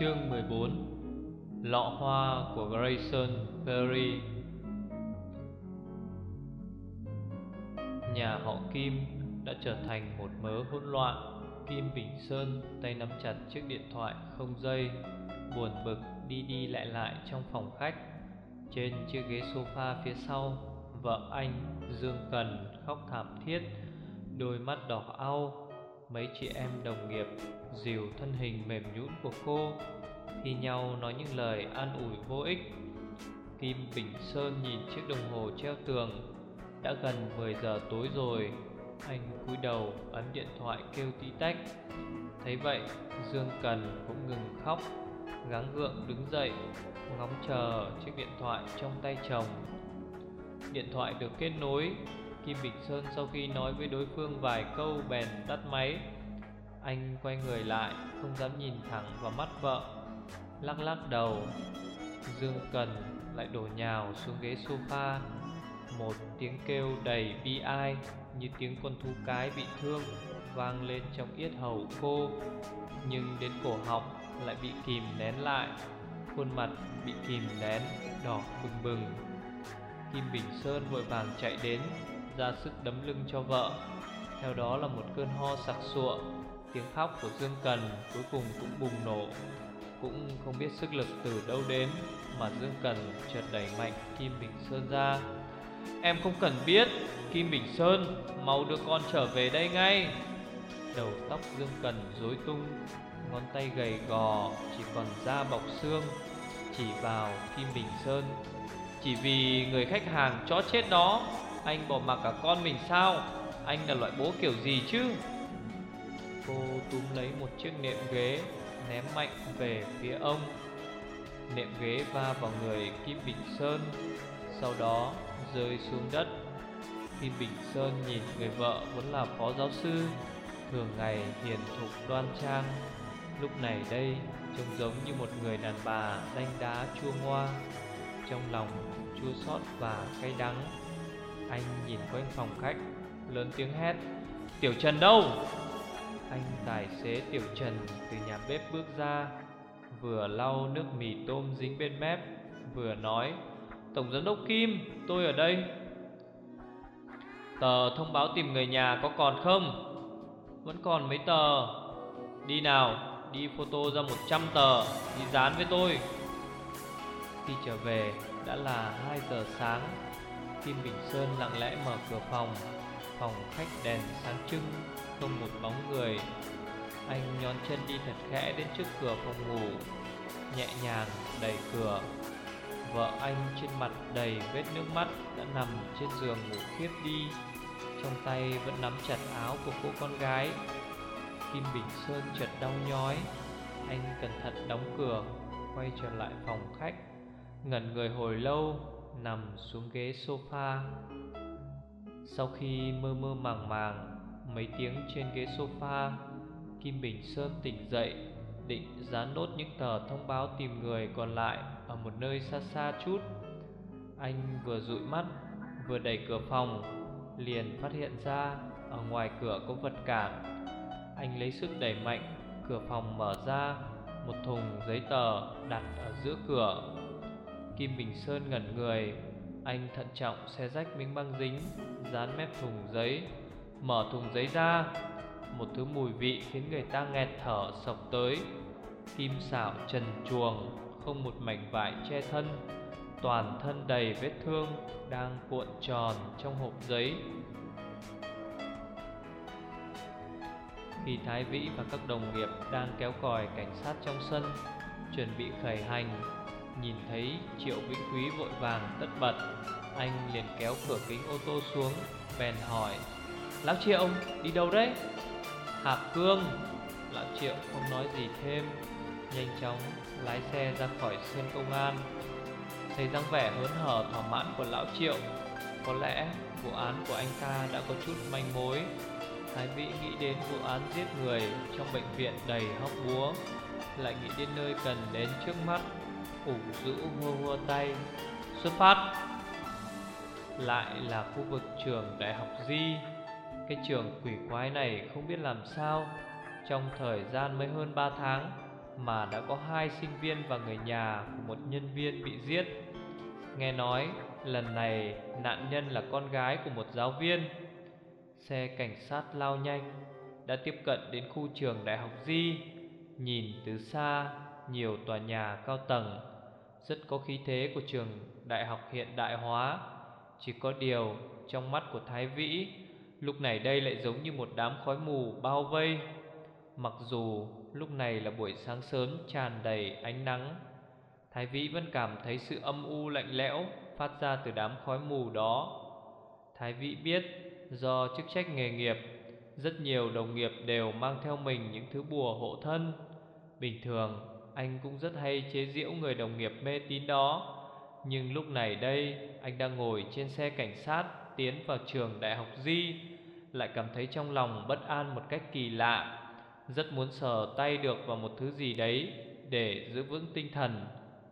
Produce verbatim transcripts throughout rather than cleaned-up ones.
Chương mười bốn. Lọ hoa của Grayson Perry. Nhà họ Kim đã trở thành một mớ hỗn loạn. Kim Bình Sơn tay nắm chặt chiếc điện thoại không dây, buồn bực đi đi lại lại trong phòng khách. Trên chiếc ghế sofa phía sau, vợ anh Dương Cần khóc thảm thiết, đôi mắt đỏ au. Mấy chị em đồng nghiệp dìu thân hình mềm nhũn của cô, thi nhau nói những lời an ủi vô ích. Kim Bình Sơn nhìn chiếc đồng hồ treo tường. Đã gần mười giờ tối rồi. Anh cúi đầu ấn điện thoại kêu tí tách. Thấy vậy, Dương Cần cũng ngừng khóc, gắng gượng đứng dậy, ngóng chờ chiếc điện thoại trong tay chồng. Điện thoại được kết nối. Kim Bình Sơn sau khi nói với đối phương vài câu bèn tắt máy. Anh quay người lại, không dám nhìn thẳng vào mắt vợ, lắc lắc đầu. Dương Cần lại đổ nhào xuống ghế sofa. Một tiếng kêu đầy bi ai như tiếng con thú cái bị thương vang lên trong yết hầu cô, nhưng đến cổ họng lại bị kìm nén lại. Khuôn mặt bị kìm nén, đỏ bừng bừng. Kim Bình Sơn vội vàng chạy đến, ra sức đấm lưng cho vợ. Theo đó là một cơn ho sặc sụa. Tiếng khóc của Dương Cần cuối cùng cũng bùng nổ. Cũng không biết sức lực từ đâu đến mà Dương Cần chợt đẩy mạnh Kim Bình Sơn ra. Em không cần biết. Kim Bình Sơn, mau đưa con trở về đây ngay. Đầu tóc Dương Cần rối tung, ngón tay gầy gò chỉ còn da bọc xương chỉ vào Kim Bình Sơn. Chỉ vì người khách hàng chó chết đó, anh bỏ mặc cả con mình sao? Anh là loại bố kiểu gì chứ? Cô túm lấy một chiếc nệm ghế, ném mạnh về phía ông. Nệm ghế va vào người Kim Bình Sơn, sau đó rơi xuống đất. Kim Bình Sơn nhìn người vợ vốn là phó giáo sư, thường ngày hiền thục đoan trang, lúc này đây trông giống như một người đàn bà đanh đá chua ngoa, trong lòng chua xót và cay đắng. Anh nhìn quanh phòng khách, lớn tiếng hét: Tiểu Trần đâu? Anh tài xế Tiểu Trần từ nhà bếp bước ra, vừa lau nước mì tôm dính bên mép, vừa nói: Tổng giám đốc Kim, tôi ở đây. Tờ thông báo tìm người nhà có còn không? Vẫn còn mấy tờ. Đi nào, đi photo ra một trăm tờ, đi dán với tôi. Khi trở về đã là hai giờ sáng. Kim Bình Sơn lặng lẽ mở cửa phòng. Phòng khách đèn sáng trưng, không một bóng người. Anh nhón chân đi thật khẽ đến trước cửa phòng ngủ, nhẹ nhàng đẩy cửa. Vợ anh trên mặt đầy vết nước mắt đã nằm trên giường ngủ thiếp đi, trong tay vẫn nắm chặt áo của cô con gái. Kim Bình Sơn chợt đau nhói. Anh cẩn thận đóng cửa, quay trở lại phòng khách, ngẩn người hồi lâu, nằm xuống ghế sofa. Sau khi mơ mơ màng màng mấy tiếng trên ghế sofa, Kim Bình Sơn tỉnh dậy, định dán nốt những tờ thông báo tìm người còn lại ở một nơi xa xa chút. Anh vừa dụi mắt vừa đẩy cửa phòng, liền phát hiện ra ở ngoài cửa có vật cản. Anh lấy sức đẩy mạnh, cửa phòng mở ra, một thùng giấy tờ đặt ở giữa cửa. Kim Bình Sơn ngẩn người. Anh thận trọng xé rách miếng băng dính dán mép thùng giấy, mở thùng giấy ra. Một thứ mùi vị khiến người ta nghẹt thở xộc tới. Kim xảo trần truồng, không một mảnh vải che thân, toàn thân đầy vết thương đang cuộn tròn trong hộp giấy. Khi Thái Vĩ và các đồng nghiệp đang kéo còi cảnh sát trong sân, chuẩn bị khởi hành, nhìn thấy Triệu Vĩnh Quý vội vàng tất bật, anh liền kéo cửa kính ô tô xuống, bèn hỏi: Lão Triệu, đi đâu đấy? Hạp Cương. Lão Triệu không nói gì thêm, nhanh chóng lái xe ra khỏi sân công an. Thấy dáng vẻ hớn hở thỏa mãn của Lão Triệu, có lẽ vụ án của anh ta đã có chút manh mối. Thái Vĩ nghĩ đến vụ án giết người trong bệnh viện đầy hóc búa, lại nghĩ đến nơi cần đến trước mắt, ủ rũ hua hua tay. Xuất phát. Lại là khu vực trường Đại học Di. Cái trường quỷ quái này không biết làm sao, trong thời gian mới hơn ba tháng mà đã có hai sinh viên và người nhà của một nhân viên bị giết. Nghe nói lần này nạn nhân là con gái của một giáo viên. Xe cảnh sát lao nhanh, đã tiếp cận đến khu trường Đại học Di. Nhìn từ xa, nhiều tòa nhà cao tầng, rất có khí thế của trường đại học hiện đại hóa. Chỉ có điều trong mắt của Thái Vĩ, lúc này đây lại giống như một đám khói mù bao vây. Mặc dù lúc này là buổi sáng sớm tràn đầy ánh nắng, Thái Vĩ vẫn cảm thấy sự âm u lạnh lẽo phát ra từ đám khói mù đó. Thái Vĩ biết do chức trách nghề nghiệp, rất nhiều đồng nghiệp đều mang theo mình những thứ bùa hộ thân. Bình thường anh cũng rất hay chế giễu người đồng nghiệp mê tín đó, nhưng lúc này đây anh đang ngồi trên xe cảnh sát tiến vào trường Đại học Di, lại cảm thấy trong lòng bất an một cách kỳ lạ, rất muốn sờ tay được vào một thứ gì đấy để giữ vững tinh thần.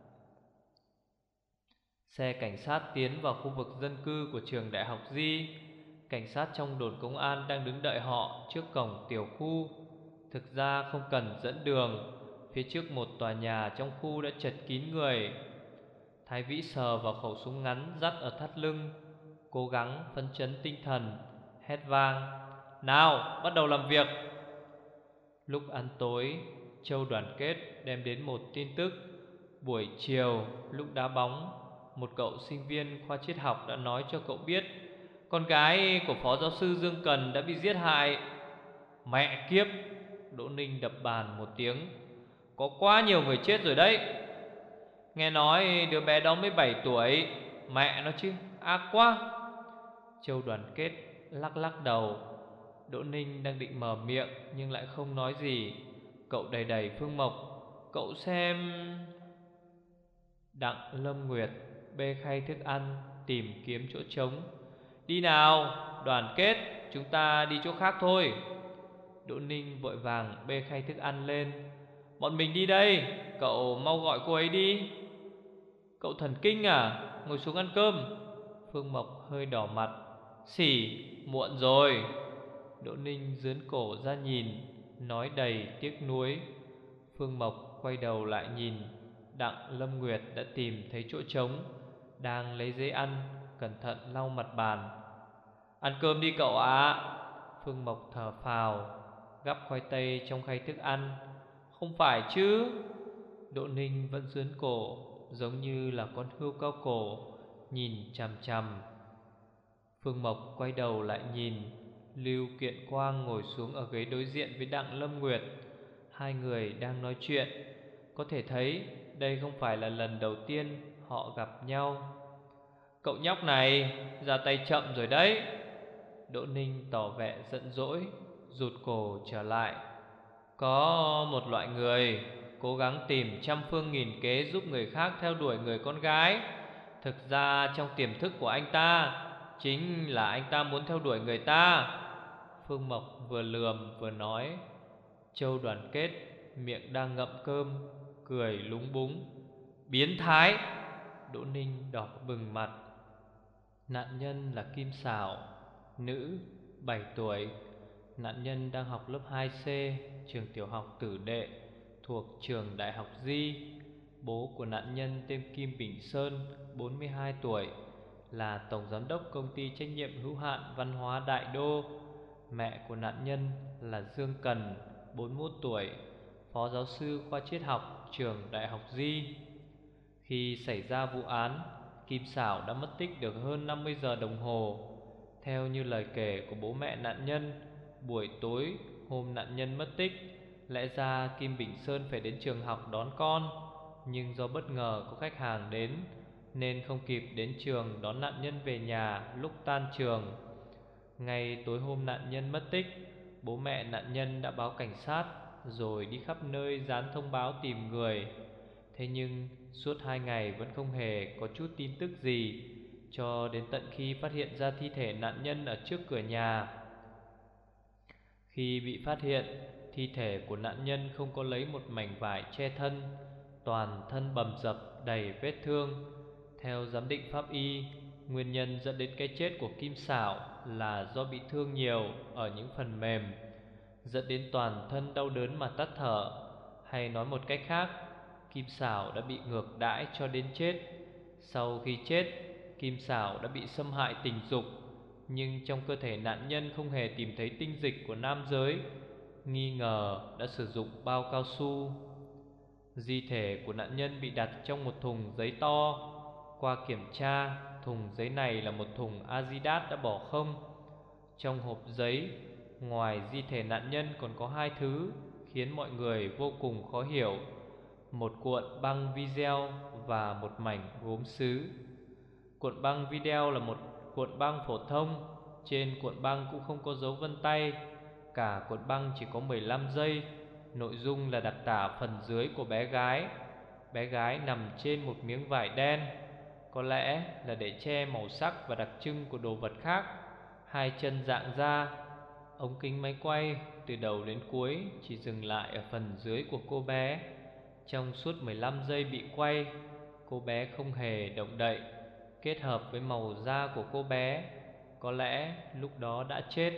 Xe cảnh sát tiến vào khu vực dân cư của trường Đại học Di. Cảnh sát trong đồn công an đang đứng đợi họ trước cổng tiểu khu. Thực ra không cần dẫn đường, phía trước một tòa nhà trong khu đã chật kín người. Thái Vĩ sờ vào khẩu súng ngắn dắt ở thắt lưng, cố gắng phấn chấn tinh thần, hét vang: "Nào, bắt đầu làm việc!" Lúc ăn tối, Châu Đoàn Kết đem đến một tin tức. Buổi chiều, lúc đá bóng, một cậu sinh viên khoa triết học đã nói cho cậu biết con gái của phó giáo sư Dương Cần đã bị giết hại. Mẹ kiếp! Đỗ Ninh đập bàn một tiếng. Có quá nhiều người chết rồi đấy. Nghe nói đứa bé đó mới bảy tuổi. Mẹ nó chứ, ác quá. Châu Đoàn Kết lắc lắc đầu. Đỗ Ninh đang định mở miệng nhưng lại không nói gì. Cậu đầy đầy Phương Mộc: "Cậu xem." Đặng Lâm Nguyệt bê khay thức ăn tìm kiếm chỗ trống. "Đi nào, Đoàn Kết, chúng ta đi chỗ khác thôi." Đỗ Ninh vội vàng bê khay thức ăn lên. "Bọn mình đi đây, cậu mau gọi cô ấy đi." "Cậu thần kinh à, ngồi xuống ăn cơm." Phương Mộc hơi đỏ mặt. "Xỉ, muộn rồi." Đỗ Ninh giớn cổ ra nhìn, nói đầy tiếc nuối. Phương Mộc quay đầu lại nhìn. Đặng Lâm Nguyệt đã tìm thấy chỗ trống, đang lấy giấy ăn, cẩn thận lau mặt bàn. "Ăn cơm đi cậu ạ." Phương Mộc thở phào, gắp khoai tây trong khay thức ăn. "Không phải chứ?" Đỗ Ninh vẫn giớn cổ, giống như là con hươu cao cổ, nhìn chằm chằm. Phương Mộc quay đầu lại nhìn. Lưu Kiện Quang ngồi xuống ở ghế đối diện với Đặng Lâm Nguyệt. Hai người đang nói chuyện. Có thể thấy đây không phải là lần đầu tiên họ gặp nhau. "Cậu nhóc này ra tay chậm rồi đấy." Đỗ Ninh tỏ vẻ giận dỗi, rụt cổ trở lại. "Có một loại người cố gắng tìm trăm phương nghìn kế giúp người khác theo đuổi người con gái. Thực ra trong tiềm thức của anh ta chính là anh ta muốn theo đuổi người ta." Phương Mộc vừa lườm vừa nói. Châu Đoàn Kết miệng đang ngậm cơm, cười lúng búng. "Biến thái!" Đỗ Ninh đỏ bừng mặt. Nạn nhân là Kim Sảo, nữ, bảy tuổi. Nạn nhân đang học lớp hai C, trường tiểu học Tử Đệ, thuộc trường Đại học Di. Bố của nạn nhân tên Kim Bình Sơn, bốn mươi hai tuổi, là tổng giám đốc công ty trách nhiệm hữu hạn văn hóa Đại Đô. Mẹ của nạn nhân là Dương Cần, bốn mươi mốt tuổi, phó giáo sư khoa triết học trường Đại học Di. Khi xảy ra vụ án, Kim Sảo đã mất tích được hơn năm mươi giờ đồng hồ. Theo như lời kể của bố mẹ nạn nhân, buổi tối hôm nạn nhân mất tích, lẽ ra Kim Bình Sơn phải đến trường học đón con, nhưng do bất ngờ có khách hàng đến nên không kịp đến trường đón nạn nhân về nhà lúc tan trường. Ngay tối hôm nạn nhân mất tích, bố mẹ nạn nhân đã báo cảnh sát rồi đi khắp nơi dán thông báo tìm người. Thế nhưng suốt hai ngày vẫn không hề có chút tin tức gì, cho đến tận khi phát hiện ra thi thể nạn nhân ở trước cửa nhà. Khi bị phát hiện, thi thể của nạn nhân không có lấy một mảnh vải che thân, toàn thân bầm dập đầy vết thương. Theo giám định pháp y, nguyên nhân dẫn đến cái chết của Kim Sảo là do bị thương nhiều ở những phần mềm, dẫn đến toàn thân đau đớn mà tắt thở. Hay nói một cách khác, Kim Xảo đã bị ngược đãi cho đến chết. Sau khi chết, Kim Xảo đã bị xâm hại tình dục, nhưng trong cơ thể nạn nhân không hề tìm thấy tinh dịch của nam giới, nghi ngờ đã sử dụng bao cao su. Di thể của nạn nhân bị đặt trong một thùng giấy to. Qua kiểm tra, thùng giấy này là một thùng Adidas đã bỏ không. Trong hộp giấy, ngoài di thể nạn nhân còn có hai thứ khiến mọi người vô cùng khó hiểu: một cuộn băng video và một mảnh gốm sứ. Cuộn băng video là một cuộn băng phổ thông. Trên cuộn băng cũng không có dấu vân tay. Cả cuộn băng chỉ có mười lăm giây. Nội dung là đặc tả phần dưới của bé gái. Bé gái nằm trên một miếng vải đen, có lẽ là để che màu sắc và đặc trưng của đồ vật khác. Hai chân dạng ra. Ống kính máy quay từ đầu đến cuối chỉ dừng lại ở phần dưới của cô bé. Trong suốt mười lăm giây bị quay, cô bé không hề động đậy. Kết hợp với màu da của cô bé, có lẽ lúc đó đã chết.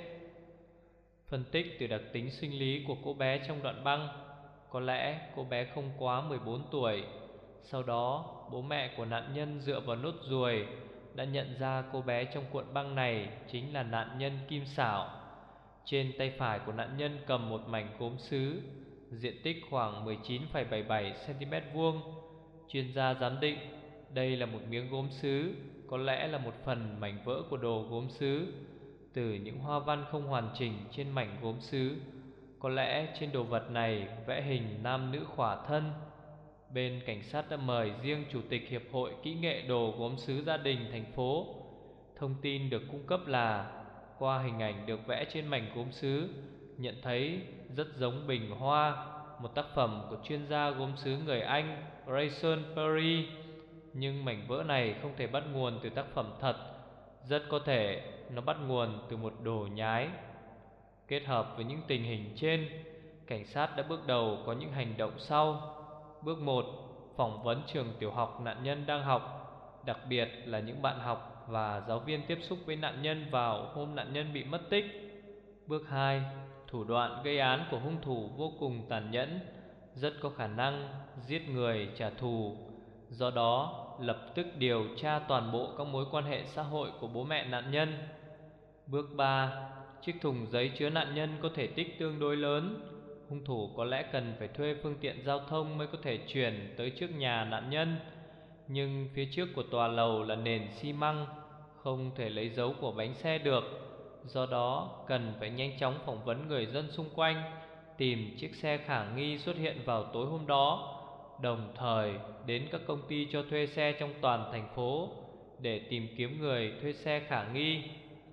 Phân tích từ đặc tính sinh lý của cô bé trong đoạn băng, có lẽ cô bé không quá mười bốn tuổi. Sau đó, bố mẹ của nạn nhân dựa vào nốt ruồi đã nhận ra cô bé trong cuộn băng này chính là nạn nhân Kim Xảo. Trên tay phải của nạn nhân cầm một mảnh gốm sứ, diện tích khoảng mười chín phẩy bảy mươi bảy xăng-ti-mét vuông. Chuyên gia giám định đây là một miếng gốm sứ, có lẽ là một phần mảnh vỡ của đồ gốm sứ. Từ những hoa văn không hoàn chỉnh trên mảnh gốm sứ, có lẽ trên đồ vật này vẽ hình nam nữ khỏa thân. Bên cảnh sát đã mời riêng Chủ tịch Hiệp hội Kỹ nghệ đồ gốm sứ gia đình thành phố. Thông tin được cung cấp là qua hình ảnh được vẽ trên mảnh gốm sứ, nhận thấy rất giống bình hoa, một tác phẩm của chuyên gia gốm sứ người Anh Grayson Perry. Nhưng mảnh vỡ này không thể bắt nguồn từ tác phẩm thật. Rất có thể nó bắt nguồn từ một đồ nhái. Kết hợp với những tình hình trên, cảnh sát đã bước đầu có những hành động sau. Bước một, phỏng vấn trường tiểu học nạn nhân đang học, đặc biệt là những bạn học và giáo viên tiếp xúc với nạn nhân vào hôm nạn nhân bị mất tích. Bước hai, thủ đoạn gây án của hung thủ vô cùng tàn nhẫn, rất có khả năng giết người trả thù. Do đó, lập tức điều tra toàn bộ các mối quan hệ xã hội của bố mẹ nạn nhân. Bước ba, chiếc thùng giấy chứa nạn nhân có thể tích tương đối lớn. Hung thủ có lẽ cần phải thuê phương tiện giao thông mới có thể chuyển tới trước nhà nạn nhân. Nhưng phía trước của tòa lầu là nền xi măng, không thể lấy dấu của bánh xe được. Do đó cần phải nhanh chóng phỏng vấn người dân xung quanh, tìm chiếc xe khả nghi xuất hiện vào tối hôm đó, đồng thời đến các công ty cho thuê xe trong toàn thành phố để tìm kiếm người thuê xe khả nghi.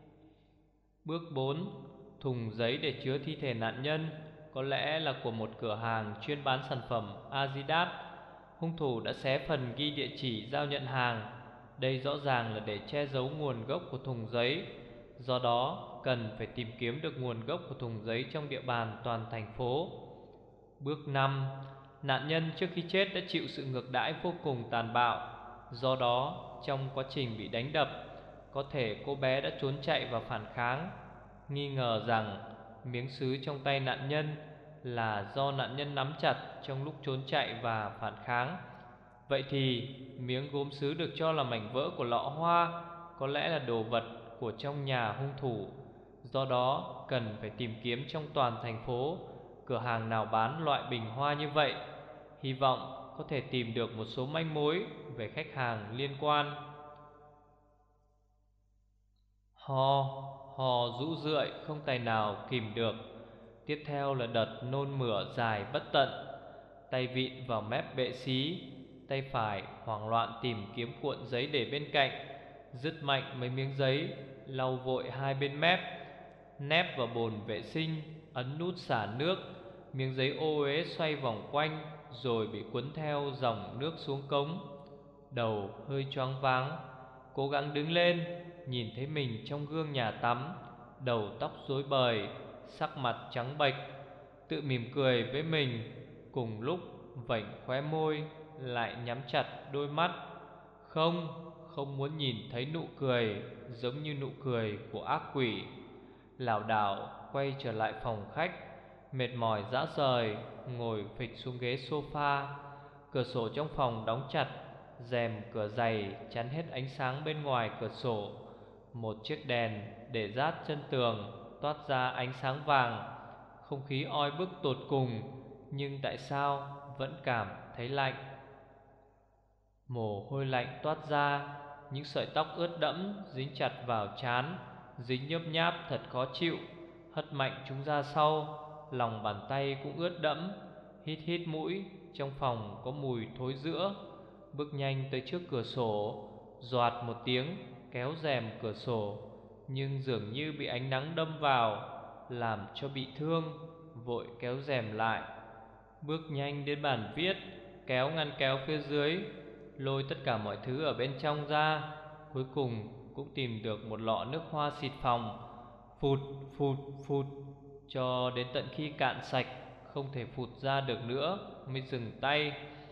Bước bốn, thùng giấy để chứa thi thể nạn nhân có lẽ là của một cửa hàng chuyên bán sản phẩm Adidas. Hung thủ đã xé phần ghi địa chỉ giao nhận hàng. Đây rõ ràng là để che giấu nguồn gốc của thùng giấy. Do đó cần phải tìm kiếm được nguồn gốc của thùng giấy trong địa bàn toàn thành phố. Bước năm, nạn nhân trước khi chết đã chịu sự ngược đãi vô cùng tàn bạo. Do đó trong quá trình bị đánh đập, có thể cô bé đã trốn chạy và phản kháng. Nghi ngờ rằng miếng sứ trong tay nạn nhân là do nạn nhân nắm chặt trong lúc trốn chạy và phản kháng. Vậy thì miếng gốm sứ được cho là mảnh vỡ của lọ hoa có lẽ là đồ vật của trong nhà hung thủ. Do đó cần phải tìm kiếm trong toàn thành phố cửa hàng nào bán loại bình hoa như vậy, hy vọng có thể tìm được một số manh mối về khách hàng liên quan. Ho, ho rũ rượi không tài nào kìm được. Tiếp theo là đợt nôn mửa dài bất tận. Tay vịn vào mép bệ xí, tay phải hoảng loạn tìm kiếm cuộn giấy để bên cạnh, dứt mạnh mấy miếng giấy, lau vội hai bên mép, nép vào bồn vệ sinh, ấn nút xả nước. Miếng giấy ô uế xoay vòng quanh rồi bị cuốn theo dòng nước xuống cống. Đầu hơi choáng váng, cố gắng đứng lên, nhìn thấy mình trong gương nhà tắm, đầu tóc rối bời, sắc mặt trắng bệch, tự mỉm cười với mình, cùng lúc vểnh khóe môi, lại nhắm chặt đôi mắt. Không, không muốn nhìn thấy nụ cười giống như nụ cười của ác quỷ. Lảo đảo quay trở lại phòng khách, mệt mỏi rã rời, ngồi phịch xuống ghế sofa. Cửa sổ trong phòng đóng chặt, rèm cửa dày chắn hết ánh sáng bên ngoài cửa sổ. Một chiếc đèn để rát chân tường toát ra ánh sáng vàng. Không khí oi bức tột cùng, nhưng tại sao vẫn cảm thấy lạnh. Mồ hôi lạnh toát ra, những sợi tóc ướt đẫm dính chặt vào trán, dính nhớp nháp thật khó chịu. Hất mạnh chúng ra sau, lòng bàn tay cũng ướt đẫm. Hít hít mũi, trong phòng có mùi thối rữa. Bước nhanh tới trước cửa sổ, doạt một tiếng kéo rèm cửa sổ, nhưng dường như bị ánh nắng đâm vào, làm cho bị thương, vội kéo rèm lại. Bước nhanh đến bàn viết, kéo ngăn kéo phía dưới, lôi tất cả mọi thứ ở bên trong ra. Cuối cùng cũng tìm được một lọ nước hoa xịt phòng. Phụt phụt phụt cho đến tận khi cạn sạch, không thể phụt ra được nữa mới dừng tay.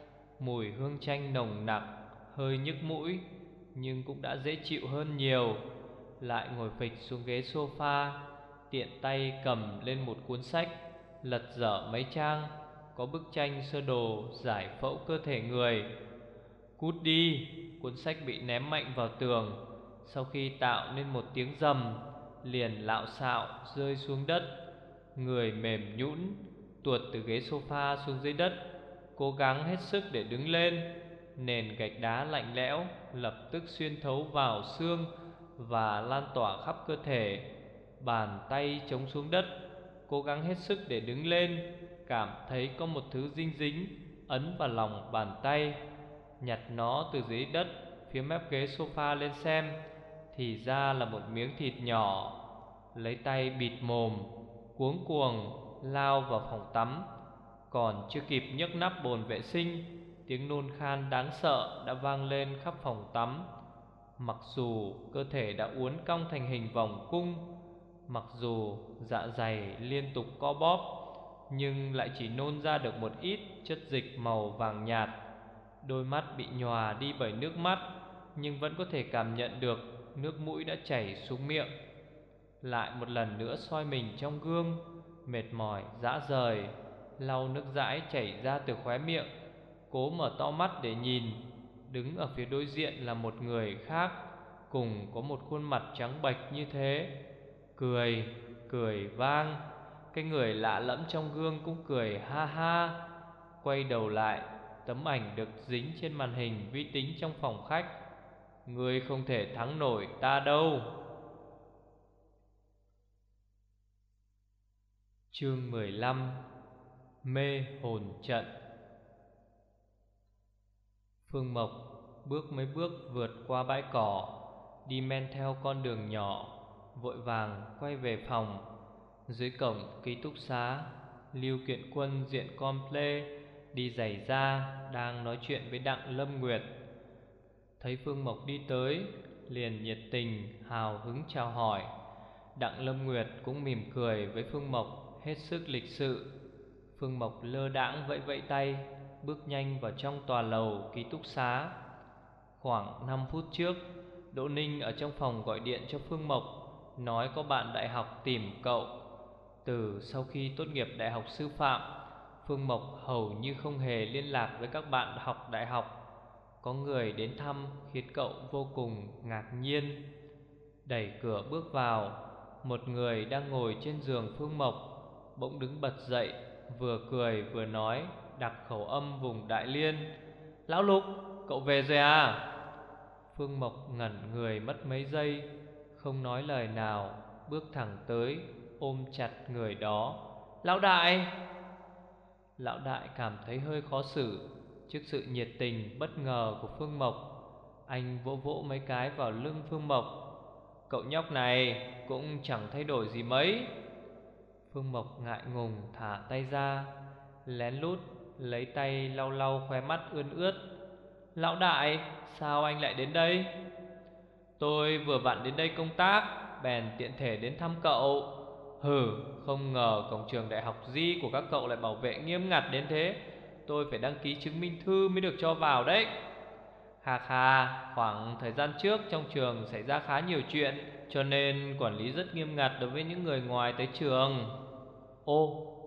Mùi hương chanh nồng nặc, hơi nhức mũi, nhưng cũng đã dễ chịu hơn nhiều. Lại ngồi phịch xuống ghế sofa, tiện tay cầm lên một cuốn sách, lật dở mấy trang. Có bức tranh sơ đồ giải phẫu cơ thể người. Cút đi! Cuốn sách bị ném mạnh vào tường. Sau khi tạo nên một tiếng rầm, liền lạo xạo rơi xuống đất. Người mềm nhũn, tuột từ ghế sofa xuống dưới đất, cố gắng hết sức để đứng lên. Nền gạch đá lạnh lẽo lập tức xuyên thấu vào xương và lan tỏa khắp cơ thể. Bàn tay chống xuống đất, cố gắng hết sức để đứng lên. Cảm thấy có một thứ dinh dính ấn vào lòng bàn tay. Nhặt nó từ dưới đất phía mép ghế sofa lên xem, thì ra là một miếng thịt nhỏ. Lấy tay bịt mồm, cuống cuồng lao vào phòng tắm. Còn chưa kịp nhấc nắp bồn vệ sinh, tiếng nôn khan đáng sợ đã vang lên khắp phòng tắm. Mặc dù cơ thể đã uốn cong thành hình vòng cung, mặc dù dạ dày liên tục co bóp, nhưng lại chỉ nôn ra được một ít chất dịch màu vàng nhạt. Đôi mắt bị nhòa đi bởi nước mắt, nhưng vẫn có thể cảm nhận được nước mũi đã chảy xuống miệng. Lại một lần nữa soi mình trong gương, mệt mỏi rã rời, lau nước dãi chảy ra từ khóe miệng, cố mở to mắt để nhìn. Đứng ở phía đối diện là một người khác, cùng có một khuôn mặt trắng bệch như thế. Cười, cười vang. Cái người lạ lẫm trong gương cũng cười ha ha. Quay đầu lại, tấm ảnh được dính trên màn hình vi tính trong phòng khách. Ngươi không thể thắng nổi ta đâu. Chương mười lăm. Mê hồn trận. Phương Mộc bước mấy bước vượt qua bãi cỏ, đi men theo con đường nhỏ, vội vàng quay về phòng. Dưới cổng ký túc xá, Lưu Kiện Quân diện comple, đi giày da, đang nói chuyện với Đặng Lâm Nguyệt. Thấy Phương Mộc đi tới, liền nhiệt tình hào hứng chào hỏi. Đặng Lâm Nguyệt cũng mỉm cười với Phương Mộc, hết sức lịch sự. Phương Mộc lơ đãng vẫy vẫy tay, bước nhanh vào trong tòa lầu ký túc xá. Khoảng năm phút trước, Đỗ Ninh ở trong phòng gọi điện cho Phương Mộc, nói có bạn đại học tìm cậu. Từ sau khi tốt nghiệp đại học sư phạm, Phương Mộc hầu như không hề liên lạc với các bạn học đại học. Có người đến thăm khiến cậu vô cùng ngạc nhiên. Đẩy cửa bước vào, một người đang ngồi trên giường Phương Mộc bỗng đứng bật dậy, vừa cười vừa nói, đặc khẩu âm vùng Đại Liên: Lão Lục, cậu về rồi à? Phương Mộc ngẩn người mất mấy giây, không nói lời nào, bước thẳng tới, ôm chặt người đó. Lão Đại! Lão Đại cảm thấy hơi khó xử trước sự nhiệt tình bất ngờ của Phương Mộc. Anh vỗ vỗ mấy cái vào lưng Phương Mộc. Cậu nhóc này cũng chẳng thay đổi gì mấy. Phương Mộc ngại ngùng thả tay ra, lén lút lấy tay lau lau khóe mắt ươn ướt. Lão Đại, sao anh lại đến đây? Tôi vừa vặn đến đây công tác, bèn tiện thể đến thăm cậu. Hừ, không ngờ cổng trường đại học Di của các cậu lại bảo vệ nghiêm ngặt đến thế. Tôi phải đăng ký chứng minh thư mới được cho vào đấy. Khà khà, khoảng thời gian trước trong trường xảy ra khá nhiều chuyện, cho nên quản lý rất nghiêm ngặt đối với những người ngoài tới trường. Ô,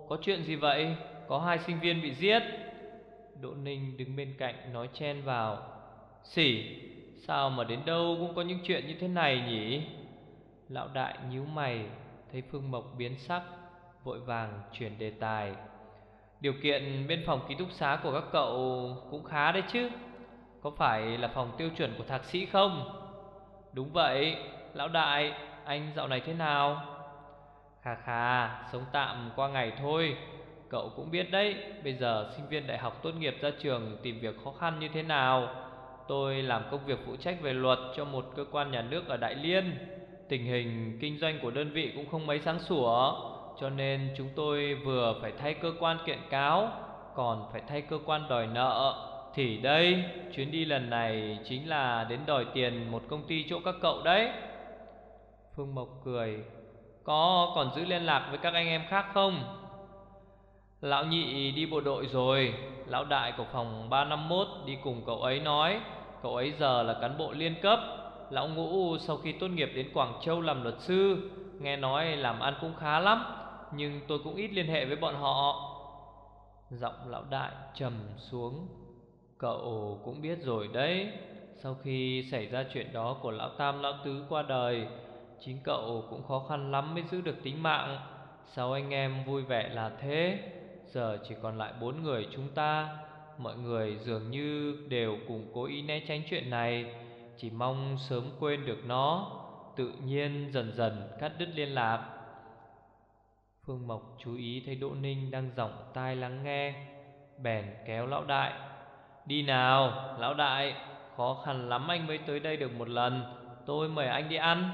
có chuyện gì vậy? Có hai sinh viên bị giết. Đỗ Ninh đứng bên cạnh nói chen vào. Xỉ, sao mà đến đâu cũng có những chuyện như thế này nhỉ? Lão đại nhíu mày, thấy Phương Mộc biến sắc, vội vàng chuyển đề tài. Điều kiện bên phòng ký túc xá của các cậu cũng khá đấy chứ? Có phải là phòng tiêu chuẩn của thạc sĩ không? Đúng vậy. Lão đại, anh dạo này thế nào? Khà khà, sống tạm qua ngày thôi. Cậu cũng biết đấy, bây giờ sinh viên đại học tốt nghiệp ra trường tìm việc khó khăn như thế nào. Tôi làm công việc phụ trách về luật cho một cơ quan nhà nước ở Đại Liên. Tình hình kinh doanh của đơn vị cũng không mấy sáng sủa, cho nên chúng tôi vừa phải thay cơ quan kiện cáo, còn phải thay cơ quan đòi nợ. Thì đây, chuyến đi lần này chính là đến đòi tiền một công ty chỗ các cậu đấy. Phương Mộc cười. Có còn giữ liên lạc với các anh em khác không? Lão nhị đi bộ đội rồi. Lão đại của phòng ba năm mốt đi cùng cậu ấy nói cậu ấy giờ là cán bộ liên cấp. Lão ngũ sau khi tốt nghiệp đến Quảng Châu làm luật sư, nghe nói làm ăn cũng khá lắm, nhưng tôi cũng ít liên hệ với bọn họ. Giọng lão đại trầm xuống. Cậu cũng biết rồi đấy, sau khi xảy ra chuyện đó của lão tam lão tứ qua đời, chính cậu cũng khó khăn lắm mới giữ được tính mạng. Sao anh em vui vẻ là thế? Giờ chỉ còn lại bốn người chúng ta. Mọi người dường như đều cùng cố ý né tránh chuyện này, chỉ mong sớm quên được nó, tự nhiên dần dần cắt đứt liên lạc. Phương Mộc chú ý thấy Đỗ Ninh đang giọng tai lắng nghe, bèn kéo lão đại. Đi nào, lão đại, khó khăn lắm anh mới tới đây được một lần, tôi mời anh đi ăn.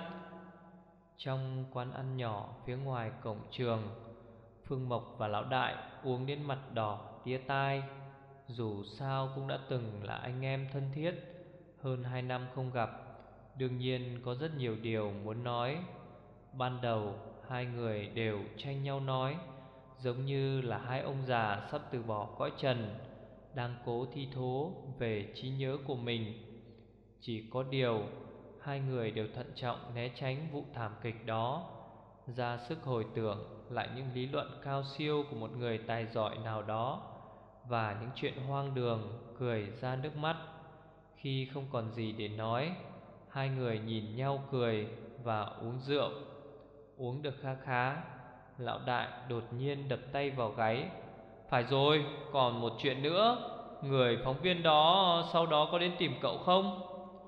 Trong quán ăn nhỏ phía ngoài cổng trường, Phương Mộc và lão đại uống đến mặt đỏ tía tai. Dù sao cũng đã từng là anh em thân thiết, hơn hai năm không gặp, đương nhiên có rất nhiều điều muốn nói. Ban đầu hai người đều tranh nhau nói, giống như là hai ông già sắp từ bỏ cõi trần, đang cố thi thố về trí nhớ của mình. Chỉ có điều hai người đều thận trọng né tránh vụ thảm kịch đó, ra sức hồi tưởng lại những lý luận cao siêu của một người tài giỏi nào đó, và những chuyện hoang đường cười ra nước mắt. Khi không còn gì để nói, hai người nhìn nhau cười và uống rượu. Uống được khá khá, lão đại đột nhiên đập tay vào gáy. Phải rồi, còn một chuyện nữa. Người phóng viên đó sau đó có đến tìm cậu không?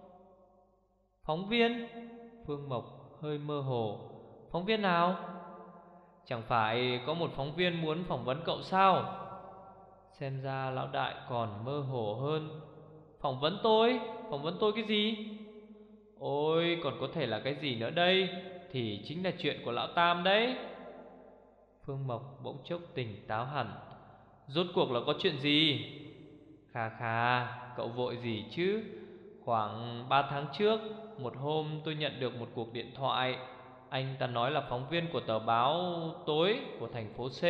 Phóng viên? Phương Mộc hơi mơ hồ. Phóng viên nào? Chẳng phải có một phóng viên muốn phỏng vấn cậu sao? Xem ra lão đại còn mơ hồ hơn. Phỏng vấn tôi? Phỏng vấn tôi cái gì? Ôi, còn có thể là cái gì nữa đây? Thì chính là chuyện của lão Tam đấy. Phương Mộc bỗng chốc tỉnh táo hẳn. Rốt cuộc là có chuyện gì? Khà khà, cậu vội gì chứ? Khoảng ba tháng trước, một hôm tôi nhận được một cuộc điện thoại. Anh ta nói là phóng viên của tờ báo tối của thành phố C.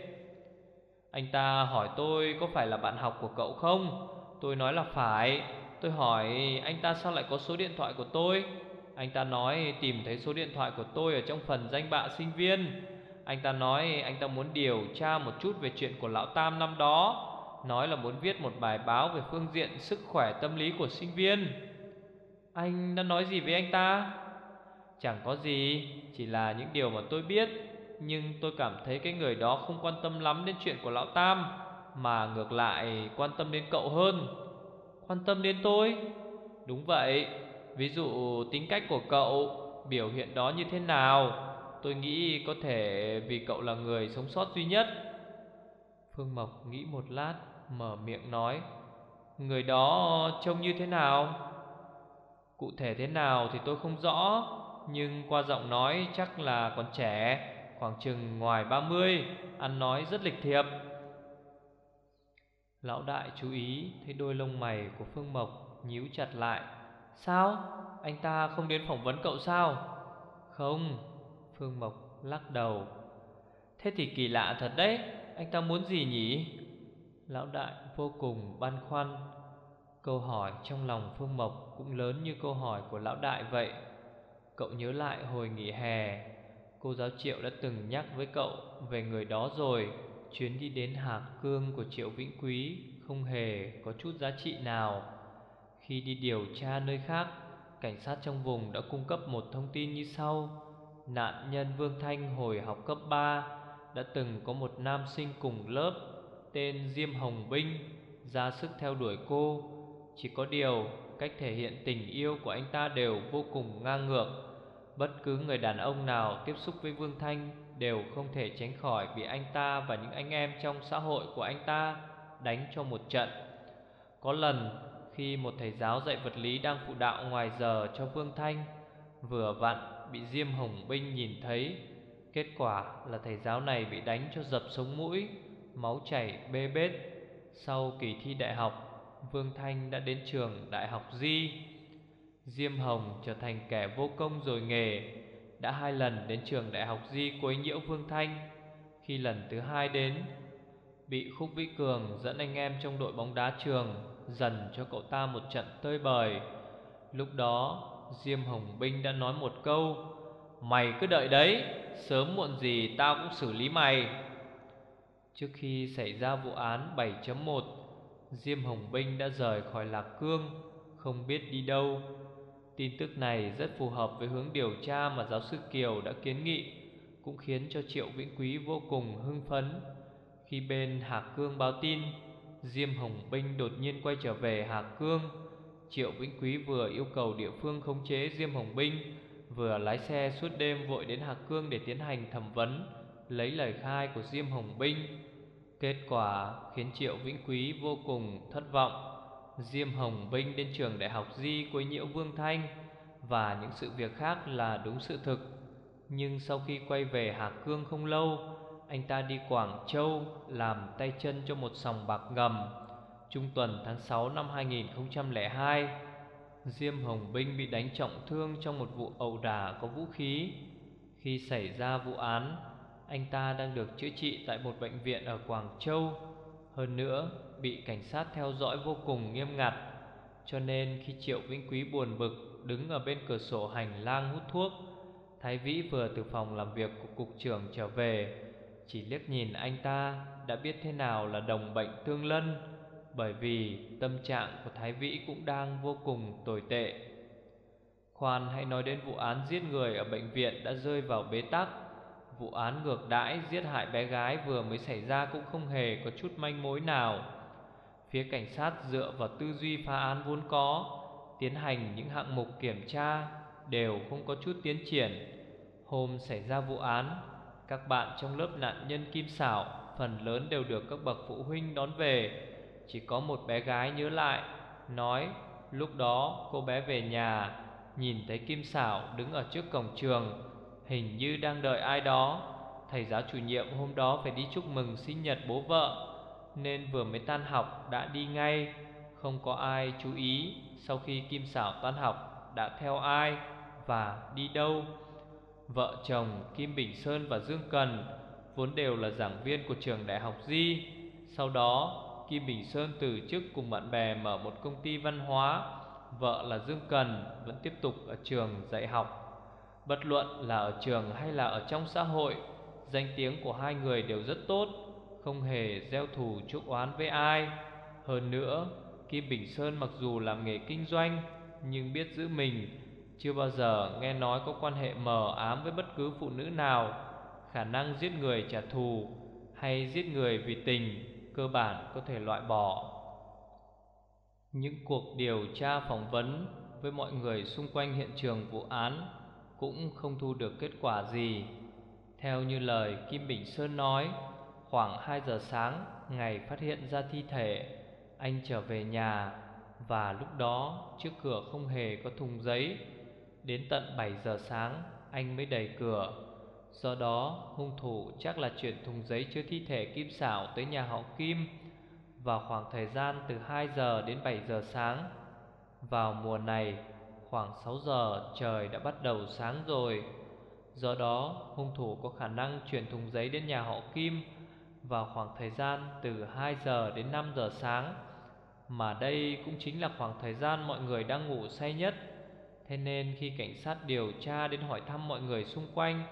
Anh ta hỏi tôi có phải là bạn học của cậu không? Tôi nói là phải. Tôi hỏi anh ta sao lại có số điện thoại của tôi. Anh ta nói tìm thấy số điện thoại của tôi ở trong phần danh bạ sinh viên. Anh ta nói anh ta muốn điều tra một chút về chuyện của lão Tam năm đó, nói là muốn viết một bài báo về phương diện sức khỏe tâm lý của sinh viên. Anh đã nói gì với anh ta? Chẳng có gì, chỉ là những điều mà tôi biết. Nhưng tôi cảm thấy cái người đó không quan tâm lắm đến chuyện của lão Tam, mà ngược lại quan tâm đến cậu hơn. Quan tâm đến tôi? Đúng vậy. Ví dụ tính cách của cậu, biểu hiện đó như thế nào. Tôi nghĩ có thể vì cậu là người sống sót duy nhất. Phương Mộc nghĩ một lát, mở miệng nói. Người đó trông như thế nào? Cụ thể thế nào thì tôi không rõ, nhưng qua giọng nói chắc là còn trẻ, khoảng chừng ngoài ba mươi, ăn nói rất lịch thiệp. Lão đại chú ý thấy đôi lông mày của Phương Mộc nhíu chặt lại. Sao? Anh ta không đến phỏng vấn cậu sao? Không. Phương Mộc lắc đầu. Thế thì kỳ lạ thật đấy. Anh ta muốn gì nhỉ? Lão đại vô cùng băn khoăn. Câu hỏi trong lòng Phương Mộc cũng lớn như câu hỏi của lão đại vậy. Cậu nhớ lại hồi nghỉ hè, Cô giáo Triệu đã từng nhắc với cậu về người đó rồi. Chuyến đi đến Hạc Cương của Triệu Vĩnh Quý không hề có chút giá trị nào. Khi đi điều tra nơi khác, cảnh sát trong vùng đã cung cấp một thông tin như sau. Nạn nhân Vương Thanh hồi học cấp ba đã từng có một nam sinh cùng lớp tên Diêm Hồng Binh ra sức theo đuổi cô. Chỉ có điều cách thể hiện tình yêu của anh ta đều vô cùng ngang ngược. Bất cứ người đàn ông nào tiếp xúc với Vương Thanh đều không thể tránh khỏi bị anh ta và những anh em trong xã hội của anh ta đánh cho một trận. Có lần khi một thầy giáo dạy vật lý đang phụ đạo ngoài giờ cho Vương Thanh, vừa vặn bị Diêm Hồng Binh nhìn thấy. Kết quả là thầy giáo này bị đánh cho dập sống mũi, máu chảy bê bết. Sau kỳ thi đại học, Vương Thanh đã đến trường Đại học Di. Diêm Hồng trở thành kẻ vô công rồi nghề, đã hai lần đến trường Đại học Di quấy nhiễu Vương Thanh. Khi lần thứ hai đến, bị Khúc Vĩ Cường dẫn anh em trong đội bóng đá trường dần cho cậu ta một trận tơi bời. Lúc đó Diêm Hồng Binh đã nói một câu: "Mày cứ đợi đấy, sớm muộn gì tao cũng xử lý mày." Trước khi xảy ra vụ án bảy chấm một, Diêm Hồng Binh đã rời khỏi Lạc Cương, không biết đi đâu. Tin tức này rất phù hợp với hướng điều tra mà giáo sư Kiều đã kiến nghị, cũng khiến cho Triệu Vĩnh Quý vô cùng hưng phấn. Khi bên Hạc Cương báo tin Diêm Hồng Binh đột nhiên quay trở về Hạc Cương, Triệu Vĩnh Quý vừa yêu cầu địa phương khống chế Diêm Hồng Binh, vừa lái xe suốt đêm vội đến Hạc Cương để tiến hành thẩm vấn, lấy lời khai của Diêm Hồng Binh. Kết quả khiến Triệu Vĩnh Quý vô cùng thất vọng. Diêm Hồng Binh đến trường Đại học Di quấy nhiễu Vương Thanh và những sự việc khác là đúng sự thực. Nhưng sau khi quay về Hạc Cương không lâu, anh ta đi Quảng Châu làm tay chân cho một sòng bạc ngầm. Trung tuần tháng sáu năm hai nghìn không trăm lẻ hai, Diêm Hồng Binh bị đánh trọng thương trong một vụ ẩu đả có vũ khí. Khi xảy ra vụ án, anh ta đang được chữa trị tại một bệnh viện ở Quảng Châu. Hơn nữa, bị cảnh sát theo dõi vô cùng nghiêm ngặt. Cho nên khi Triệu Vĩnh Quý buồn bực đứng ở bên cửa sổ hành lang hút thuốc, Thái Vĩ vừa từ phòng làm việc của cục trưởng trở về, chỉ liếc nhìn anh ta đã biết thế nào là đồng bệnh tương lân. Bởi vì tâm trạng của Thái Vĩ cũng đang vô cùng tồi tệ. Khoan hãy nói đến vụ án giết người ở bệnh viện đã rơi vào bế tắc. Vụ án ngược đãi giết hại bé gái vừa mới xảy ra cũng không hề có chút manh mối nào. Phía cảnh sát dựa vào tư duy phá án vốn có, tiến hành những hạng mục kiểm tra đều không có chút tiến triển. Hôm xảy ra vụ án, các bạn trong lớp nạn nhân Kim Xảo phần lớn đều được các bậc phụ huynh đón về. Chỉ có một bé gái nhớ lại, nói lúc đó cô bé về nhà, nhìn thấy Kim Xảo đứng ở trước cổng trường, hình như đang đợi ai đó. Thầy giáo chủ nhiệm hôm đó phải đi chúc mừng sinh nhật bố vợ, nên vừa mới tan học đã đi ngay. Không có ai chú ý sau khi Kim Xảo tan học đã theo ai và đi đâu. Vợ chồng Kim Bình Sơn và Dương Cần vốn đều là giảng viên của trường Đại học Di. Sau đó Kim Bình Sơn từ chức cùng bạn bè mở một công ty văn hóa. Vợ là Dương Cần vẫn tiếp tục ở trường dạy học. Bất luận là ở trường hay là ở trong xã hội, danh tiếng của hai người đều rất tốt, không hề gieo thù chuốc oán với ai. Hơn nữa, Kim Bình Sơn mặc dù làm nghề kinh doanh nhưng biết giữ mình, chưa bao giờ nghe nói có quan hệ mờ ám với bất cứ phụ nữ nào. Khả năng giết người trả thù hay giết người vì tình cơ bản có thể loại bỏ. Những cuộc điều tra phỏng vấn với mọi người xung quanh hiện trường vụ án cũng không thu được kết quả gì. Theo như lời Kim Bình Sơn nói, khoảng hai giờ sáng ngày phát hiện ra thi thể, anh trở về nhà và lúc đó trước cửa không hề có thùng giấy. Đến tận bảy giờ sáng anh mới đẩy cửa. Do đó hung thủ chắc là chuyển thùng giấy chứa thi thể Kim Xảo tới nhà họ Kim vào khoảng thời gian từ hai giờ đến bảy giờ sáng. Vào mùa này, khoảng sáu giờ trời đã bắt đầu sáng rồi. Do đó hung thủ có khả năng chuyển thùng giấy đến nhà họ Kim vào khoảng thời gian từ hai giờ đến năm giờ sáng, mà đây cũng chính là khoảng thời gian mọi người đang ngủ say nhất. Thế nên khi cảnh sát điều tra đến hỏi thăm mọi người xung quanh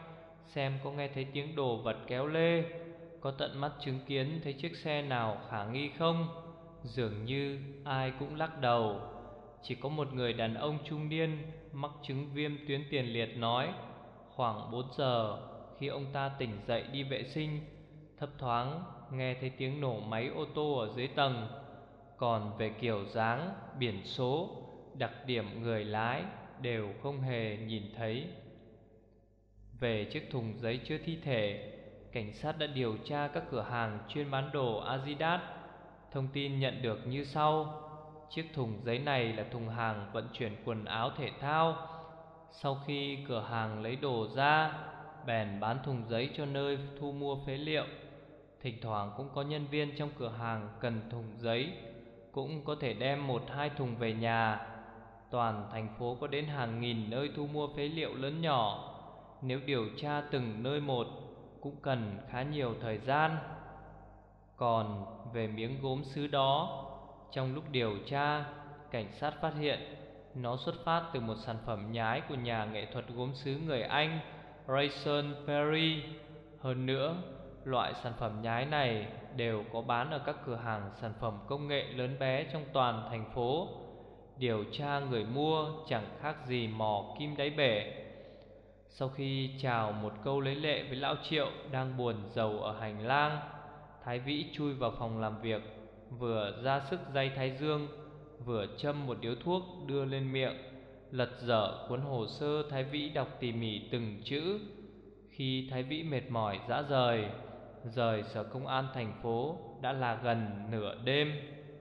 xem có nghe thấy tiếng đồ vật kéo lê, có tận mắt chứng kiến thấy chiếc xe nào khả nghi không. Dường như ai cũng lắc đầu. Chỉ có một người đàn ông trung niên mắc chứng viêm tuyến tiền liệt nói khoảng bốn giờ, khi ông ta tỉnh dậy đi vệ sinh, thấp thoáng nghe thấy tiếng nổ máy ô tô ở dưới tầng. Còn về kiểu dáng, biển số, đặc điểm người lái đều không hề nhìn thấy. Về chiếc thùng giấy chứa thi thể, cảnh sát đã điều tra các cửa hàng chuyên bán đồ Adidas. Thông tin nhận được như sau. Chiếc thùng giấy này là thùng hàng vận chuyển quần áo thể thao. Sau khi cửa hàng lấy đồ ra, bèn bán thùng giấy cho nơi thu mua phế liệu. Thỉnh thoảng cũng có nhân viên trong cửa hàng cần thùng giấy, cũng có thể đem một hai thùng về nhà. Toàn thành phố có đến hàng nghìn nơi thu mua phế liệu lớn nhỏ. Nếu điều tra từng nơi một cũng cần khá nhiều thời gian. Còn về miếng gốm sứ đó, trong lúc điều tra, cảnh sát phát hiện nó xuất phát từ một sản phẩm nhái của nhà nghệ thuật gốm sứ người Anh Rayson Perry. Hơn nữa, loại sản phẩm nhái này đều có bán ở các cửa hàng sản phẩm công nghệ lớn bé trong toàn thành phố. Điều tra người mua chẳng khác gì mò kim đáy bể. Sau khi chào một câu lấy lệ với lão Triệu đang buồn rầu ở hành lang, Thái Vĩ chui vào phòng làm việc, vừa ra sức day thái dương, vừa châm một điếu thuốc đưa lên miệng, lật dở cuốn hồ sơ Thái Vĩ đọc tỉ mỉ từng chữ. Khi Thái Vĩ mệt mỏi rã rời, rời sở công an thành phố đã là gần nửa đêm.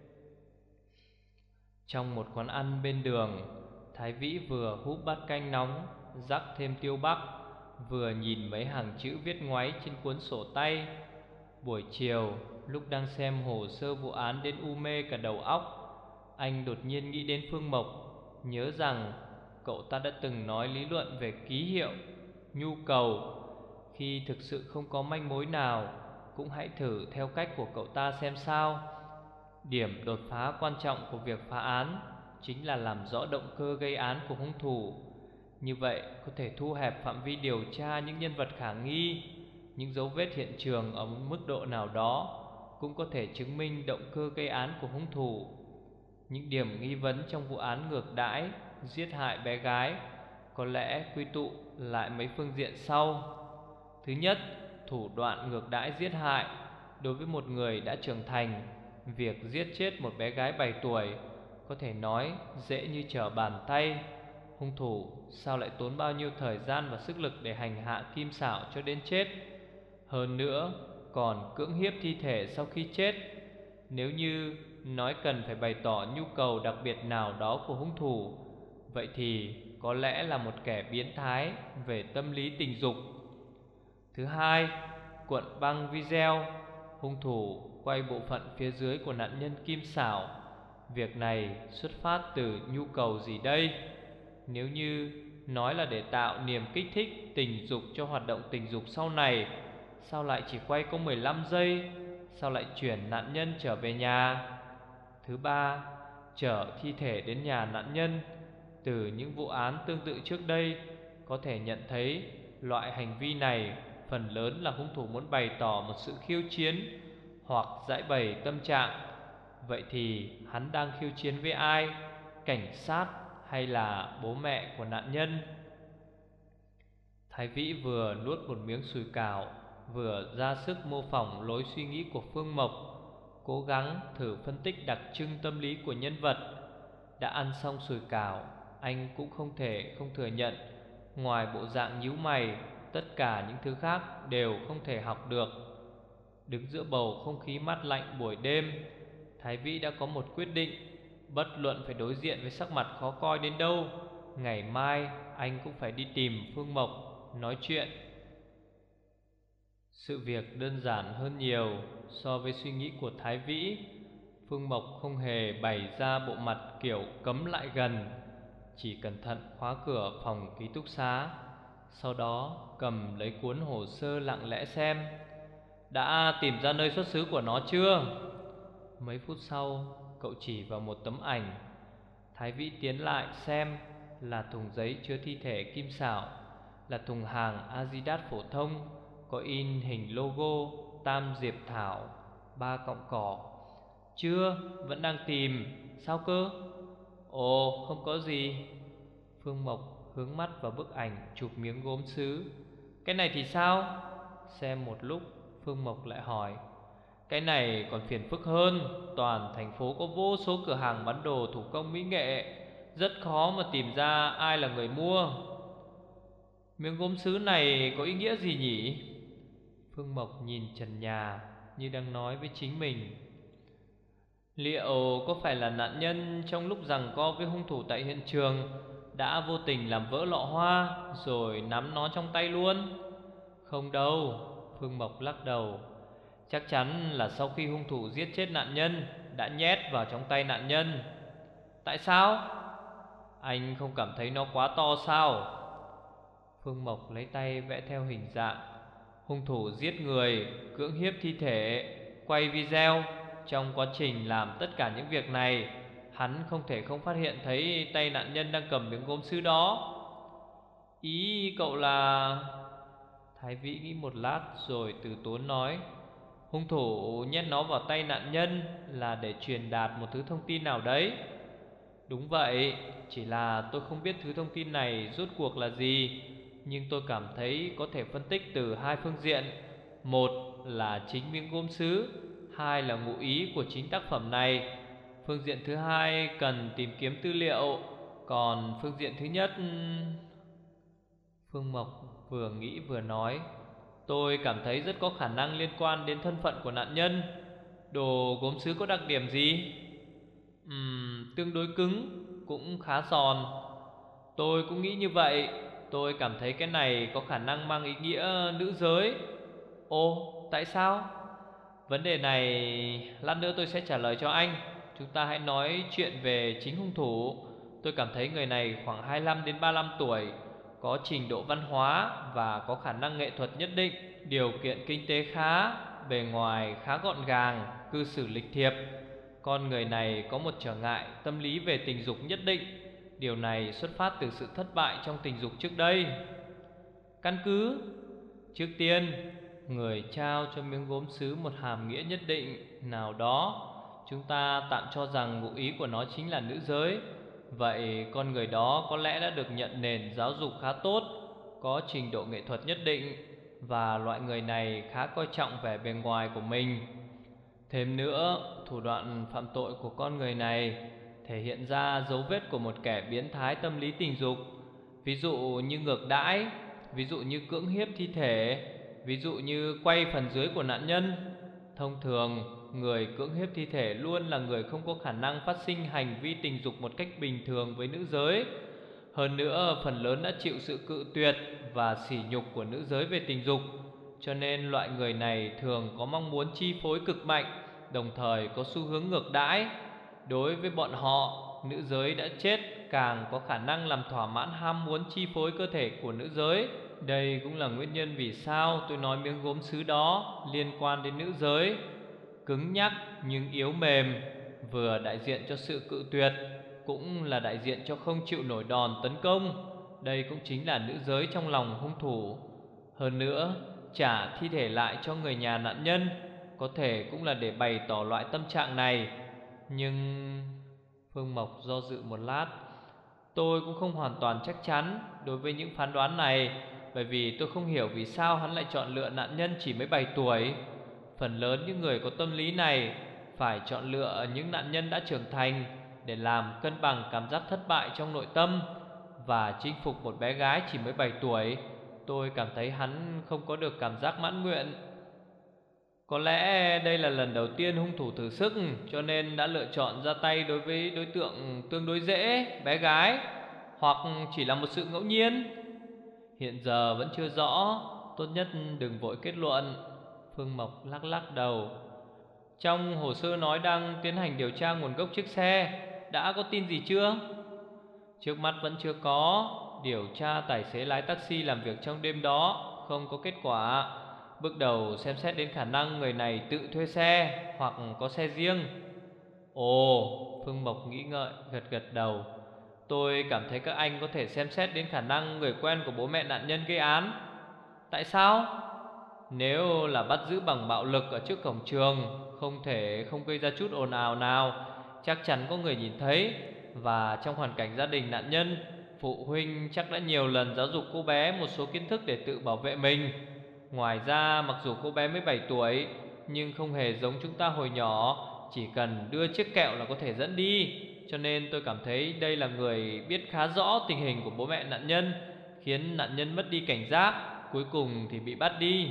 Trong một quán ăn bên đường, Thái Vĩ vừa húp bát canh nóng, rắc thêm tiêu bắc, vừa nhìn mấy hàng chữ viết ngoáy trên cuốn sổ tay. Buổi chiều, lúc đang xem hồ sơ vụ án đến u mê cả đầu óc, anh đột nhiên nghĩ đến Phương Mộc, nhớ rằng cậu ta đã từng nói lý luận về ký hiệu, nhu cầu. Khi thực sự không có manh mối nào, cũng hãy thử theo cách của cậu ta xem sao. Điểm đột phá quan trọng của việc phá án chính là làm rõ động cơ gây án của hung thủ. Như vậy có thể thu hẹp phạm vi điều tra những nhân vật khả nghi. Những dấu vết hiện trường ở một mức độ nào đó cũng có thể chứng minh động cơ gây án của hung thủ. Những điểm nghi vấn trong vụ án ngược đãi, giết hại bé gái có lẽ quy tụ lại mấy phương diện sau. Thứ nhất, thủ đoạn ngược đãi giết hại. Đối với một người đã trưởng thành, việc giết chết một bé gái bảy tuổi có thể nói dễ như trở bàn tay. Hung thủ sao lại tốn bao nhiêu thời gian và sức lực để hành hạ Kim Xảo cho đến chết? Hơn nữa, còn cưỡng hiếp thi thể sau khi chết. Nếu như nói cần phải bày tỏ nhu cầu đặc biệt nào đó của hung thủ, vậy thì có lẽ là một kẻ biến thái về tâm lý tình dục. Thứ hai, cuộn băng video. Hung thủ quay bộ phận phía dưới của nạn nhân Kim Xảo. Việc này xuất phát từ nhu cầu gì đây? Nếu như nói là để tạo niềm kích thích tình dục cho hoạt động tình dục sau này, sao lại chỉ quay có mười lăm giây? Sao lại chuyển nạn nhân trở về nhà? Thứ ba, chở thi thể đến nhà nạn nhân. Từ những vụ án tương tự trước đây, có thể nhận thấy loại hành vi này phần lớn là hung thủ muốn bày tỏ một sự khiêu chiến hoặc giải bày tâm trạng. Vậy thì hắn đang khiêu chiến với ai? Cảnh sát hay là bố mẹ của nạn nhân? Thái Vĩ vừa nuốt một miếng sùi cảo, vừa ra sức mô phỏng lối suy nghĩ của Phương Mộc, cố gắng thử phân tích đặc trưng tâm lý của nhân vật. Đã ăn xong sùi cảo, anh cũng không thể không thừa nhận, ngoài bộ dạng nhíu mày, tất cả những thứ khác đều không thể học được. Đứng giữa bầu không khí mát lạnh buổi đêm, Thái Vĩ đã có một quyết định. Bất luận phải đối diện với sắc mặt khó coi đến đâu, ngày mai anh cũng phải đi tìm Phương Mộc nói chuyện. Sự việc đơn giản hơn nhiều so với suy nghĩ của Thái Vĩ. Phương Mộc không hề bày ra bộ mặt kiểu cấm lại gần, chỉ cẩn thận khóa cửa phòng ký túc xá, sau đó cầm lấy cuốn hồ sơ lặng lẽ xem. Đã tìm ra nơi xuất xứ của nó chưa? Mấy phút sau, cậu chỉ vào một tấm ảnh. Thái Vĩ tiến lại xem, là thùng giấy chứa thi thể Kim Xảo. là thùng hàng Adidas phổ thông, có in hình logo tam diệp thảo, ba cọng cỏ. Chưa, vẫn đang tìm. Sao cơ? Ồ, không có gì. Phương Mộc hướng mắt vào bức ảnh chụp miếng gốm sứ. Cái này thì sao? Xem một lúc, Phương Mộc lại hỏi. Cái này còn phiền phức hơn. Toàn thành phố có vô số cửa hàng bán đồ thủ công mỹ nghệ, rất khó mà tìm ra ai là người mua. Miếng gốm sứ này có ý nghĩa gì nhỉ? Phương Mộc nhìn trần nhà như đang nói với chính mình. Liệu có phải là nạn nhân trong lúc giằng co với hung thủ tại hiện trường đã vô tình làm vỡ lọ hoa rồi nắm nó trong tay luôn? Không đâu, Phương Mộc lắc đầu. Chắc chắn là sau khi hung thủ giết chết nạn nhân đã nhét vào trong tay nạn nhân. Tại sao? Anh không cảm thấy nó quá to sao? Phương Mộc lấy tay vẽ theo hình dạng. Hung thủ giết người, cưỡng hiếp thi thể, quay video. Trong quá trình làm tất cả những việc này, hắn không thể không phát hiện thấy tay nạn nhân đang cầm miếng gốm sứ đó. Ý cậu là... Thái Vĩ nghĩ một lát rồi từ tốn nói. Hung thủ nhét nó vào tay nạn nhân là để truyền đạt một thứ thông tin nào đấy. Đúng vậy, chỉ là tôi không biết thứ thông tin này rốt cuộc là gì, nhưng tôi cảm thấy có thể phân tích từ hai phương diện. Một là chính miếng gốm sứ, hai là ngụ ý của chính tác phẩm này. Phương diện thứ hai cần tìm kiếm tư liệu, còn phương diện thứ nhất... Phương Mộc vừa nghĩ vừa nói. Tôi cảm thấy rất có khả năng liên quan đến thân phận của nạn nhân. Đồ gốm sứ có đặc điểm gì? Ừm, tương đối cứng, cũng khá giòn. Tôi cũng nghĩ như vậy. Tôi cảm thấy cái này có khả năng mang ý nghĩa nữ giới. Ồ, tại sao? Vấn đề này lát nữa tôi sẽ trả lời cho anh. Chúng ta hãy nói chuyện về chính hung thủ. Tôi cảm thấy người này khoảng hai mươi lăm đến ba mươi lăm tuổi, có trình độ văn hóa và có khả năng nghệ thuật nhất định, điều kiện kinh tế khá, bề ngoài khá gọn gàng, cư xử lịch thiệp. Con người này có một trở ngại tâm lý về tình dục nhất định. Điều này xuất phát từ sự thất bại trong tình dục trước đây. Căn cứ: trước tiên, người trao cho miếng gốm sứ một hàm nghĩa nhất định nào đó. Chúng ta tạm cho rằng ngụ ý của nó chính là nữ giới. Vậy con người đó có lẽ đã được nhận nền giáo dục khá tốt, có trình độ nghệ thuật nhất định, và loại người này khá coi trọng vẻ bề ngoài của mình. Thêm nữa, thủ đoạn phạm tội của con người này thể hiện ra dấu vết của một kẻ biến thái tâm lý tình dục. Ví dụ như ngược đãi, ví dụ như cưỡng hiếp thi thể, ví dụ như quay phần dưới của nạn nhân. Thông thường, người cưỡng hiếp thi thể luôn là người không có khả năng phát sinh hành vi tình dục một cách bình thường với nữ giới. Hơn nữa, phần lớn đã chịu sự cự tuyệt và sỉ nhục của nữ giới về tình dục. Cho nên loại người này thường có mong muốn chi phối cực mạnh, đồng thời có xu hướng ngược đãi. Đối với bọn họ, nữ giới đã chết càng có khả năng làm thỏa mãn ham muốn chi phối cơ thể của nữ giới. Đây cũng là nguyên nhân vì sao tôi nói miếng gốm sứ đó liên quan đến nữ giới. Cứng nhắc nhưng yếu mềm, vừa đại diện cho sự cự tuyệt, cũng là đại diện cho không chịu nổi đòn tấn công. Đây cũng chính là nữ giới trong lòng hung thủ. Hơn nữa, trả thi thể lại cho người nhà nạn nhân có thể cũng là để bày tỏ loại tâm trạng này. Nhưng... Phương Mộc do dự một lát. Tôi cũng không hoàn toàn chắc chắn đối với những phán đoán này, bởi vì tôi không hiểu vì sao hắn lại chọn lựa nạn nhân chỉ mới bảy tuổi. Phần lớn những người có tâm lý này phải chọn lựa những nạn nhân đã trưởng thành để làm cân bằng cảm giác thất bại trong nội tâm. Và chinh phục một bé gái chỉ mới bảy tuổi, tôi cảm thấy hắn không có được cảm giác mãn nguyện. Có lẽ đây là lần đầu tiên hung thủ thử sức, cho nên đã lựa chọn ra tay đối với đối tượng tương đối dễ, bé gái. Hoặc chỉ là một sự ngẫu nhiên. Hiện giờ vẫn chưa rõ, tốt nhất đừng vội kết luận. Phương Mộc lắc lắc đầu. Trong hồ sơ nói đang tiến hành điều tra nguồn gốc chiếc xe, đã có tin gì chưa? Trước mắt vẫn chưa có. Điều tra tài xế lái taxi làm việc trong đêm đó, không có kết quả. Bước đầu xem xét đến khả năng người này tự thuê xe hoặc có xe riêng. Ồ, Phương Mộc nghĩ ngợi, gật gật đầu. Tôi cảm thấy các anh có thể xem xét đến khả năng người quen của bố mẹ nạn nhân gây án. Tại sao? Nếu là bắt giữ bằng bạo lực ở trước cổng trường, không thể không gây ra chút ồn ào nào, chắc chắn có người nhìn thấy. Và trong hoàn cảnh gia đình nạn nhân, phụ huynh chắc đã nhiều lần giáo dục cô bé một số kiến thức để tự bảo vệ mình. Ngoài ra, mặc dù cô bé mới bảy tuổi, nhưng không hề giống chúng ta hồi nhỏ, chỉ cần đưa chiếc kẹo là có thể dẫn đi. Cho nên tôi cảm thấy đây là người biết khá rõ tình hình của bố mẹ nạn nhân, khiến nạn nhân mất đi cảnh giác, cuối cùng thì bị bắt đi.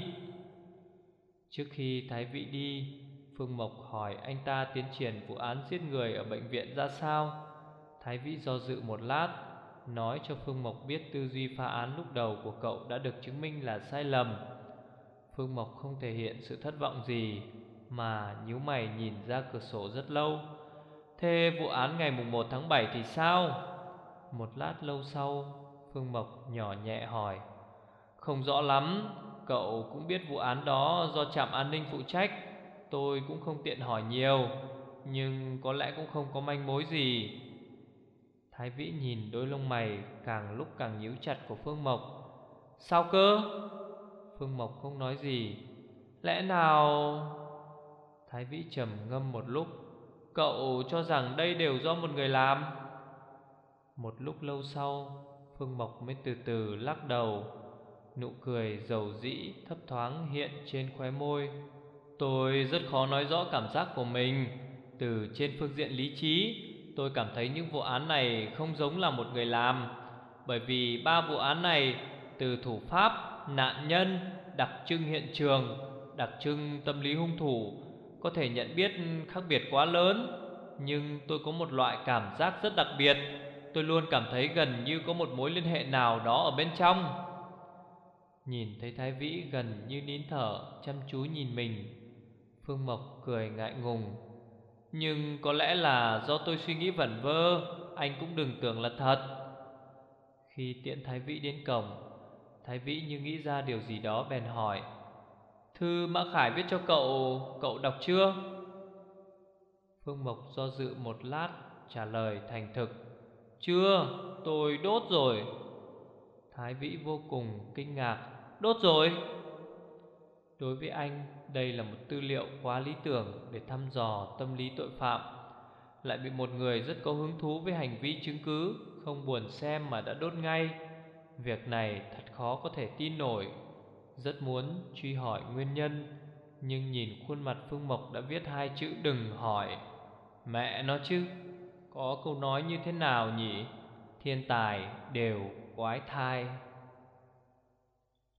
Trước khi Thái Vĩ đi, Phương Mộc hỏi anh ta tiến triển vụ án giết người ở bệnh viện ra sao. Thái Vĩ do dự một lát, nói cho Phương Mộc biết tư duy phá án lúc đầu của cậu đã được chứng minh là sai lầm. Phương Mộc không thể hiện sự thất vọng gì, mà nhíu mày nhìn ra cửa sổ rất lâu. Thế vụ án ngày mùng một tháng bảy thì sao? Một lát lâu sau, Phương Mộc nhỏ nhẹ hỏi. Không rõ lắm, cậu cũng biết vụ án đó do trạm an ninh phụ trách. Tôi cũng không tiện hỏi nhiều, nhưng có lẽ cũng không có manh mối gì. Thái Vĩ nhìn đôi lông mày càng lúc càng nhíu chặt của Phương Mộc. Sao cơ? Phương Mộc không nói gì. Lẽ nào... Thái Vĩ trầm ngâm một lúc. Cậu cho rằng đây đều do một người làm? Một lúc lâu sau, Phương Mộc mới từ từ lắc đầu. Nụ cười dầu dĩ thấp thoáng hiện trên khóe môi. Tôi rất khó nói rõ cảm giác của mình. Từ trên phương diện lý trí, tôi cảm thấy những vụ án này không giống là một người làm. Bởi vì ba vụ án này, từ thủ pháp, nạn nhân, đặc trưng hiện trường, đặc trưng tâm lý hung thủ, có thể nhận biết khác biệt quá lớn. Nhưng tôi có một loại cảm giác rất đặc biệt. Tôi luôn cảm thấy gần như có một mối liên hệ nào đó ở bên trong. Nhìn thấy Thái Vĩ gần như nín thở, chăm chú nhìn mình, Phương Mộc cười ngại ngùng. Nhưng có lẽ là do tôi suy nghĩ vẩn vơ, anh cũng đừng tưởng là thật. Khi tiễn Thái Vĩ đến cổng, Thái Vĩ như nghĩ ra điều gì đó bèn hỏi. Thư Mã Khải viết cho cậu, cậu đọc chưa? Phương Mộc do dự một lát, trả lời thành thực. Chưa, tôi đốt rồi. Thái Vĩ vô cùng kinh ngạc. Đốt rồi? Đối với anh, đây là một tư liệu quá lý tưởng để thăm dò tâm lý tội phạm. Lại bị một người rất có hứng thú với hành vi chứng cứ, không buồn xem mà đã đốt ngay. Việc này thật khó có thể tin nổi. Rất muốn truy hỏi nguyên nhân, nhưng nhìn khuôn mặt Phương Mộc đã viết hai chữ đừng hỏi. Mẹ nó chứ, có câu nói như thế nào nhỉ? Thiên tài đều quái thai.